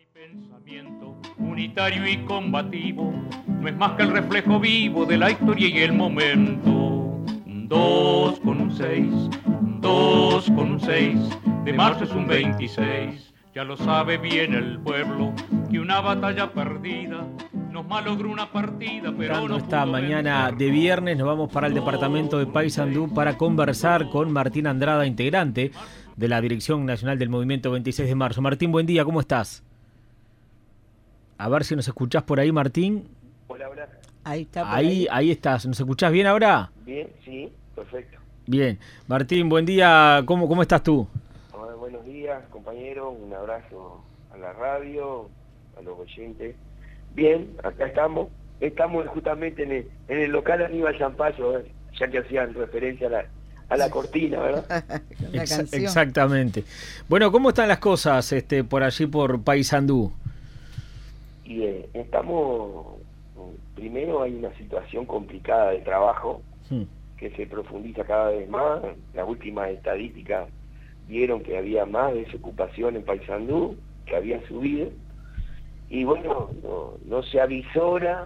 Pensamiento unitario y combativo no es más que el reflejo vivo de la historia y el momento. Un 2 con un 6, un 2 con un 6, de marzo es un 26. Ya lo sabe bien el pueblo que una batalla perdida nos malogró una partida, pero no Esta pudo mañana vencer. de viernes nos vamos para el departamento de Paysandú para conversar con Martín Andrada, integrante de la Dirección Nacional del Movimiento 26 de Marzo. Martín, buen día, ¿cómo estás? A ver si nos escuchás por ahí, Martín. Hola, hola. Ahí está, por Ahí estás. ¿Nos escuchás bien ahora? Bien, sí, perfecto. Bien. Martín, buen día. ¿Cómo estás tú? Hola, buenos días, compañeros. Un abrazo a la radio, a los oyentes. Bien, acá estamos. Estamos justamente en el local Aníbal Zampayo, ya que hacían referencia a la cortina, ¿verdad? La canción. Exactamente. Bueno, ¿cómo están las cosas por allí por Paysandú? Y primero hay una situación complicada de trabajo que se profundiza cada vez más. Las últimas estadísticas vieron que había más desocupación en Paysandú, que había subido. Y bueno, no se avisora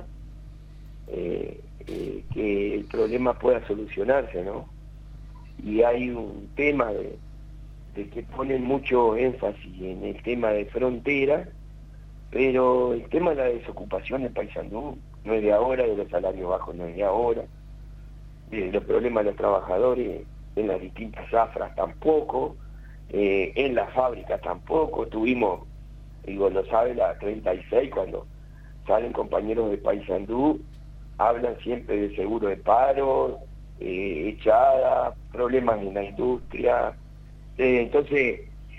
que el problema pueda solucionarse, ¿no? Y hay un tema de que ponen mucho énfasis en el tema de frontera, pero el tema de la desocupación en Paysandú no es de ahora, de los salarios bajos no es de ahora, de los problemas de los trabajadores en las distintas zafras tampoco, en las fábricas tampoco. Tuvimos, digo, lo sabe la 36, cuando salen compañeros de Paysandú, hablan siempre de seguro de paro, echada, problemas en la industria. Entonces,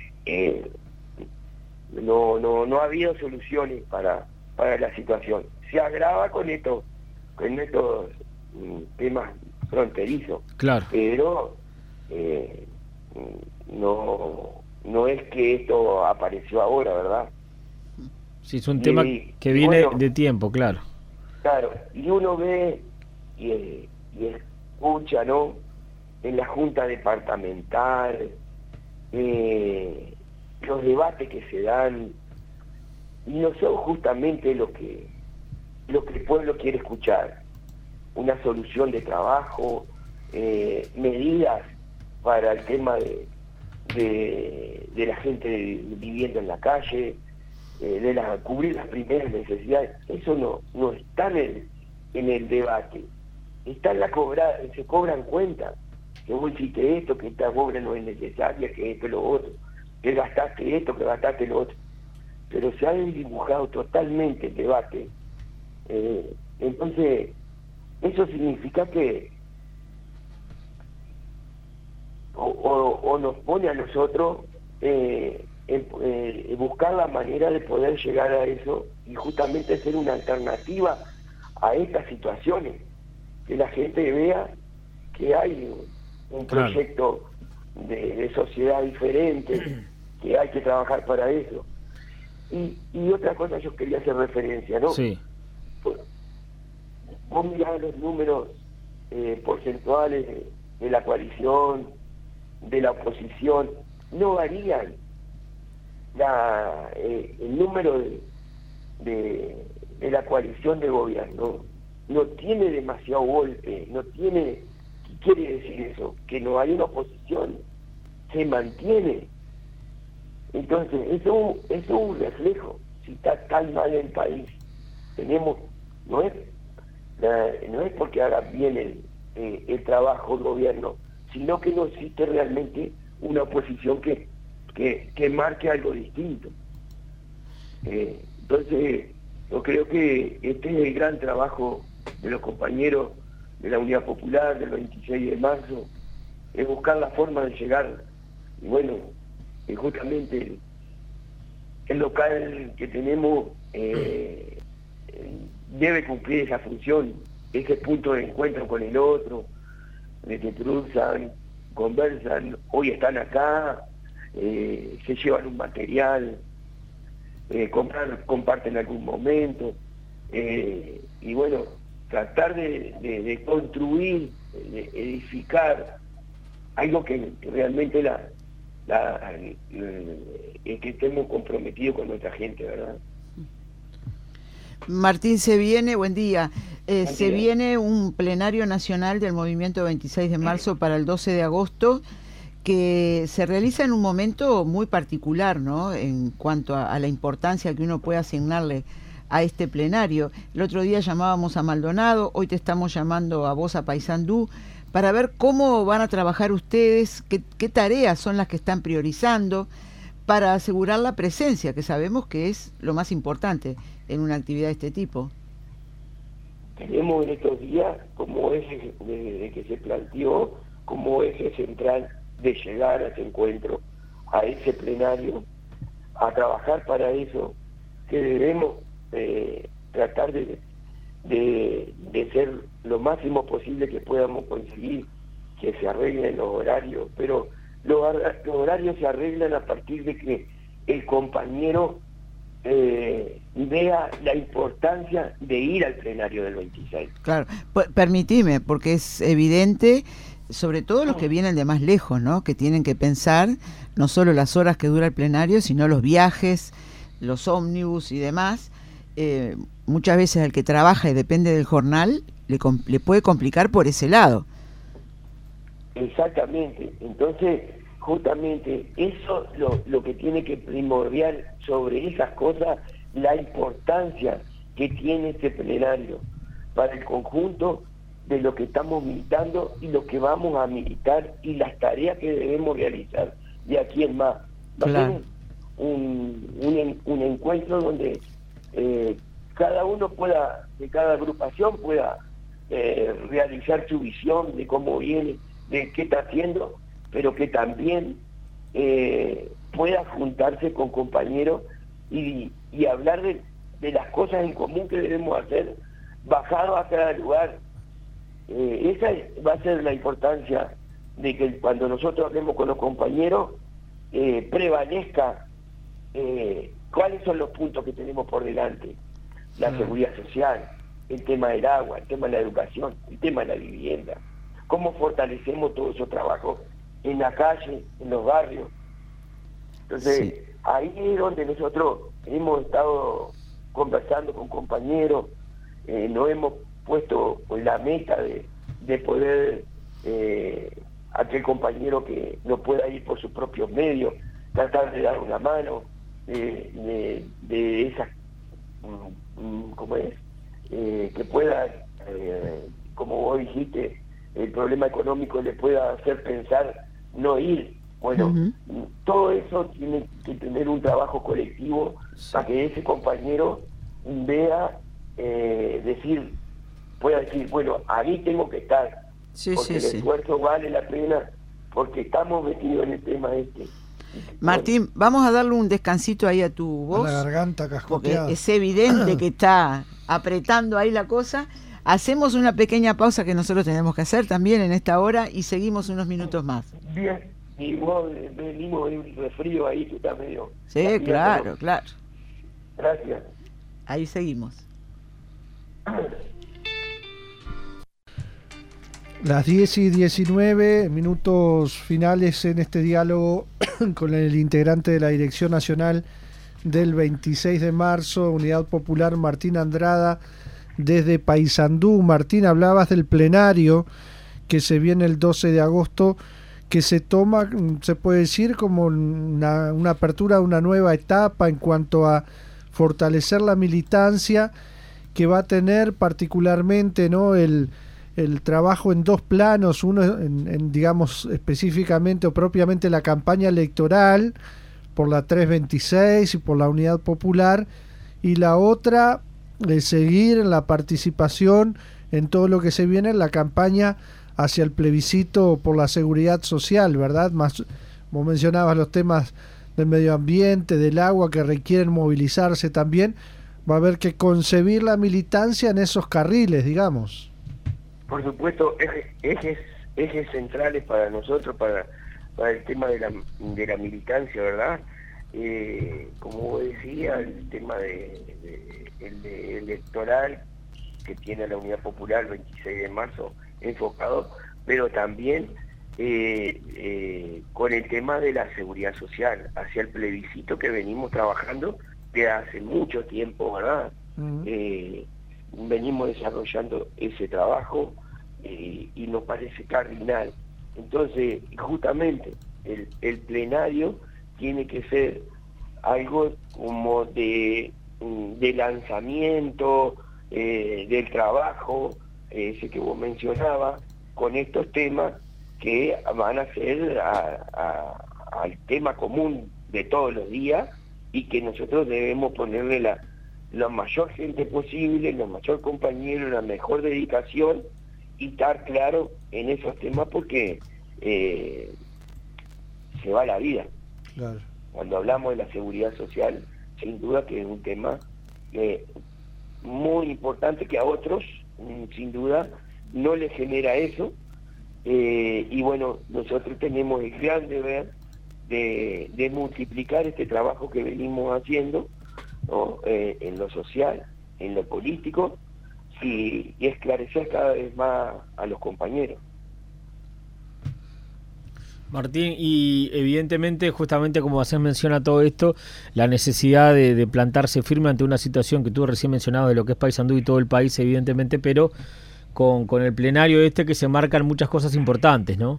no ha habido soluciones para la situación. Se agrava con estos temas fronterizos. Claro. Pero no es que esto apareció ahora, ¿verdad? Sí, es un tema que viene bueno, de tiempo, claro. Claro, y uno ve y escucha, ¿no?, en la Junta Departamental, los debates que se dan, y no son justamente lo que el pueblo quiere escuchar. Una solución de trabajo, medidas para el tema de la gente viviendo en la calle, cubrir las primeras necesidades. Eso no está en el debate, está en la cobrada. Se cobran cuentas, que vos hiciste esto, que esta obra no es necesaria, que esto, lo otro, que gastaste esto, que gastaste lo otro, pero se ha dibujado totalmente el debate. Entonces eso significa que o nos pone a nosotros buscar la manera de poder llegar a eso y justamente ser una alternativa a estas situaciones, que la gente vea que hay un proyecto de sociedad diferente, que hay que trabajar para eso. Y otra cosa yo quería hacer referencia, ¿no? Sí. Vos mirás los números porcentuales de la coalición, de la oposición, no varían. El número de la coalición de gobierno no tiene demasiado golpe, no tiene. ¿Qué quiere decir eso? Que no hay una oposición, se mantiene. Entonces eso es un reflejo. Si está tan mal el país, no es porque haga bien el trabajo el gobierno, sino que no existe realmente una oposición que marque algo distinto. Entonces yo creo que este es el gran trabajo de los compañeros de la Unidad Popular del 26 de marzo, es buscar la forma de llegar. Y bueno, justamente el local que tenemos debe cumplir esa función, ese punto de encuentro con el otro, de que cruzan, conversan, hoy están acá, se llevan un material, comparten algún momento, y bueno, tratar de construir, de edificar algo que realmente que estemos comprometidos con nuestra gente, ¿verdad? Martín, buen día, se viene un plenario nacional del Movimiento 26 de marzo para el 12 de agosto, que se realiza en un momento muy particular, ¿no?, en cuanto a la importancia que uno puede asignarle a este plenario. El otro día llamábamos a Maldonado, hoy te estamos llamando a vos, a Paysandú, para ver cómo van a trabajar ustedes, qué tareas son las que están priorizando para asegurar la presencia, que sabemos que es lo más importante en una actividad de este tipo. Tenemos en estos días, como eje desde que se planteó, como eje central de llegar a ese encuentro, a ese plenario, a trabajar para eso, que debemos tratar de ser lo máximo posible que podamos conseguir que se arreglen los horarios, pero los horarios se arreglan a partir de que el compañero vea la importancia de ir al plenario del 26. Claro, permitime, porque es evidente, sobre todo los que vienen de más lejos, ¿no?, que tienen que pensar no solo las horas que dura el plenario, sino los viajes, los ómnibus y demás. Muchas veces al que trabaja y depende del jornal le puede complicar por ese lado. Exactamente. Entonces, justamente eso lo que tiene que primordial sobre esas cosas, la importancia que tiene este plenario para el conjunto de lo que estamos militando y lo que vamos a militar y las tareas que debemos realizar de aquí en más. Va a ser un encuentro donde cada uno pueda, de cada agrupación pueda realizar su visión de cómo viene, de qué está haciendo, pero que también pueda juntarse con compañeros y hablar de las cosas en común que debemos hacer, bajado a cada lugar. Esa va a ser la importancia de que cuando nosotros hablemos con los compañeros prevalezca cuáles son los puntos que tenemos por delante: la seguridad social, el tema del agua, el tema de la educación, el tema de la vivienda, cómo fortalecemos todos esos trabajos en la calle, en los barrios. Entonces, ahí es donde nosotros hemos estado conversando con compañeros, nos hemos puesto la meta de poder aquel compañero que no pueda ir por sus propios medios, tratar de dar una mano de esas, ¿cómo es? Que pueda, como vos dijiste, el problema económico le pueda hacer pensar no ir. Bueno, todo eso tiene que tener un trabajo colectivo para que ese compañero vea, pueda decir, bueno, ahí tengo que estar, porque el esfuerzo vale la pena, porque estamos metidos en el tema este. Martín, vamos a darle un descansito ahí a tu voz, a la garganta cascoteada, porque es evidente que está apretando ahí la cosa. Hacemos una pequeña pausa que nosotros tenemos que hacer también en esta hora y seguimos unos minutos más. Bien, y vos venimos de un resfrío ahí que está medio... Sí, claro. Gracias. Ahí seguimos. Las 10:19, minutos finales en este diálogo con el integrante de la Dirección Nacional del 26 de marzo, Unidad Popular, Martín Andrada, desde Paysandú. Martín, hablabas del plenario que se viene el 12 de agosto, que se toma, se puede decir, como una apertura de una nueva etapa en cuanto a fortalecer la militancia, que va a tener particularmente, ¿no?, el trabajo en dos planos, uno en digamos específicamente o propiamente la campaña electoral por la 326 y por la Unidad Popular, y la otra seguir en la participación en todo lo que se viene en la campaña hacia el plebiscito por la seguridad social, ¿verdad? Más, vos mencionabas los temas del medio ambiente, del agua, que requieren movilizarse también. Va a haber que concebir la militancia en esos carriles, digamos. Por supuesto, ejes centrales para nosotros, para el tema de la militancia, ¿verdad? Como vos decías, el tema el electoral que tiene la Unidad Popular el 26 de marzo enfocado, pero también con el tema de la seguridad social, hacia el plebiscito que venimos trabajando de hace mucho tiempo, ¿verdad? Venimos desarrollando ese trabajo y nos parece cardinal. Entonces, justamente, el plenario tiene que ser algo como de lanzamiento del trabajo, ese que vos mencionabas, con estos temas que van a ser al tema común de todos los días y que nosotros debemos ponerle la mayor gente posible, los mayor compañeros, la mejor dedicación y estar claro en esos temas porque se va la vida. Claro. Cuando hablamos de la seguridad social, sin duda que es un tema muy importante que a otros, sin duda, no les genera eso. Y bueno, nosotros tenemos el gran deber de multiplicar este trabajo que venimos haciendo, ¿no? En lo social, en lo político, y esclarecer cada vez más a los compañeros. Martín, y evidentemente, justamente como haces mención a todo esto, la necesidad de plantarse firme ante una situación que tú recién mencionabas de lo que es Paysandú y todo el país, evidentemente, pero con el plenario que se marcan muchas cosas importantes, ¿no?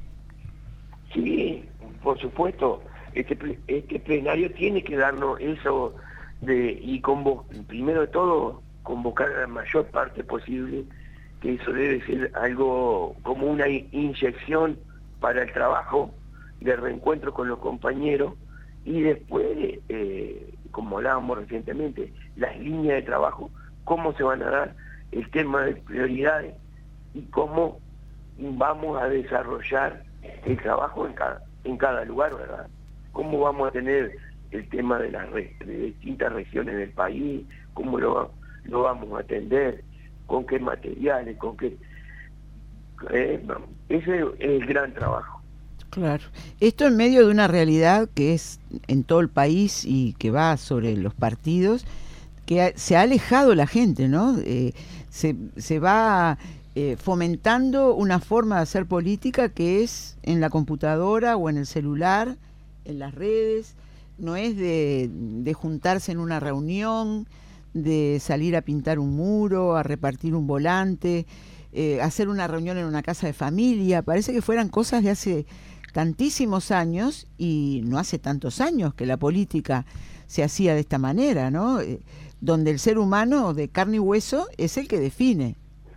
Sí, por supuesto. Este plenario tiene que darnos eso y primero de todo convocar a la mayor parte posible, que eso debe ser algo como una inyección para el trabajo de reencuentro con los compañeros y después, como hablábamos recientemente, las líneas de trabajo, cómo se van a dar, el tema de prioridades y cómo vamos a desarrollar el trabajo en cada lugar, ¿verdad? Cómo vamos a tener el tema de de distintas regiones del país, cómo lo vamos a atender, con qué materiales, con qué... ese es el gran trabajo. Claro. Esto en medio de una realidad que es en todo el país y que va sobre los partidos, que se ha alejado la gente, ¿no? Se va fomentando una forma de hacer política que es en la computadora o en el celular, en las redes, no es de juntarse en una reunión, de salir a pintar un muro, a repartir un volante, hacer una reunión en una casa de familia. Parece que fueran cosas de hace tantísimos años y no hace tantos años que la política se hacía de esta manera, ¿no? Donde el ser humano de carne y hueso es el que define.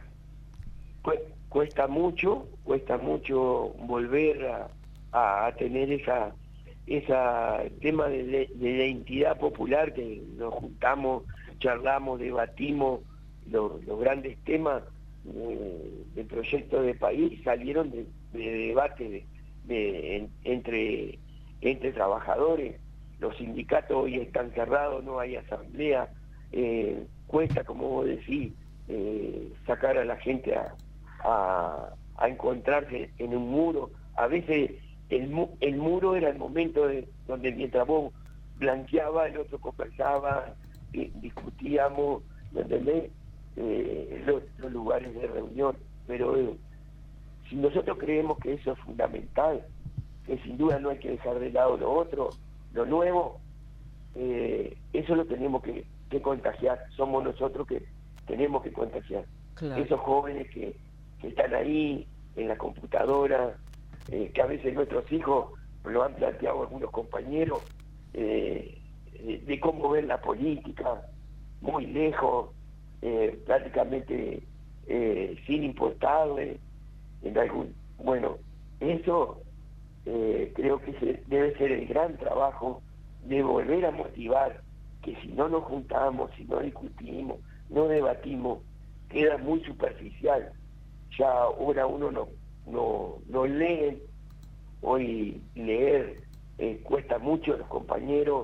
Cuesta mucho volver a tener esa tema de identidad popular, que nos juntamos, charlamos, debatimos los grandes temas de proyectos de país, salieron de debate entre trabajadores. Los sindicatos hoy están cerrados, no hay asamblea, cuesta, como vos decís, sacar a la gente a encontrarse en un muro. A veces el muro era el momento donde mientras vos blanqueabas, el otro conversaba, discutíamos, ¿me entendés? Los lugares de reunión. Pero si nosotros creemos que eso es fundamental, que sin duda no hay que dejar de lado lo otro, lo nuevo, eso lo tenemos que contagiar. Somos nosotros que tenemos que contagiar. Claro. Esos jóvenes que están ahí en la computadora, que a veces nuestros hijos lo han planteado algunos compañeros, de cómo ven la política, muy lejos, prácticamente sin importarle en algún... Bueno, eso creo que debe ser el gran trabajo de volver a motivar, que si no nos juntamos, si no discutimos, no debatimos, queda muy superficial. Ya ahora uno no lee, hoy leer cuesta mucho a los compañeros,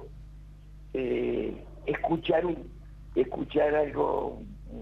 escuchar algo,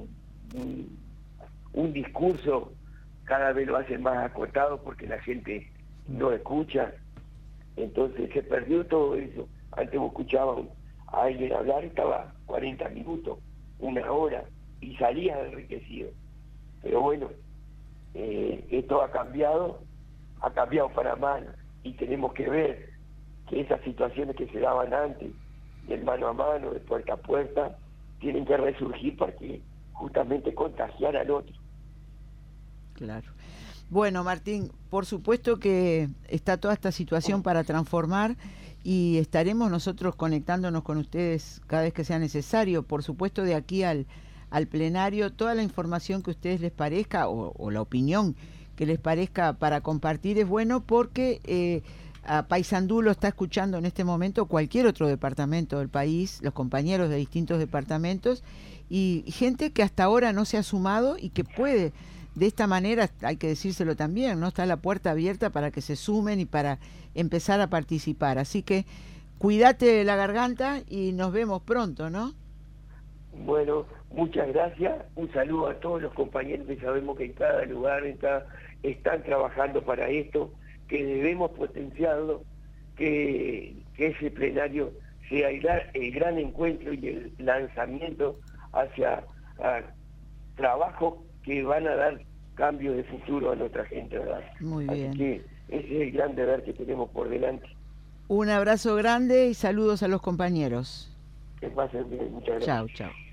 un discurso, cada vez lo hacen más acotado porque la gente no escucha. Entonces se perdió todo eso. Antes vos escuchabas a alguien hablar, estaba 40 minutos, una hora, y salías enriquecido. Pero bueno, esto ha cambiado ha cambiado para mal y tenemos que ver que esas situaciones que se daban antes, del mano a mano, de puerta a puerta, tienen que resurgir para que justamente contagiar al otro. Claro. Bueno, Martín, por supuesto que está toda esta situación para transformar y estaremos nosotros conectándonos con ustedes cada vez que sea necesario. Por supuesto, de aquí al plenario, toda la información que a ustedes les parezca o la opinión que les parezca para compartir es bueno, porque a Paysandú lo está escuchando en este momento cualquier otro departamento del país, los compañeros de distintos departamentos y gente que hasta ahora no se ha sumado y que puede, de esta manera, hay que decírselo también, ¿no? Está la puerta abierta para que se sumen y para empezar a participar. Así que cuídate la garganta y nos vemos pronto, ¿no? Bueno, muchas gracias. Un saludo a todos los compañeros que sabemos que en cada lugar están trabajando para esto, que debemos potenciarlo, que ese plenario sea el gran encuentro y el lanzamiento hacia trabajos que van a dar cambio de futuro a nuestra gente, ¿verdad? Muy bien. Así que ese es el gran deber que tenemos por delante. Un abrazo grande y saludos a los compañeros. Que pasen bien, muchas gracias. Chao, chao.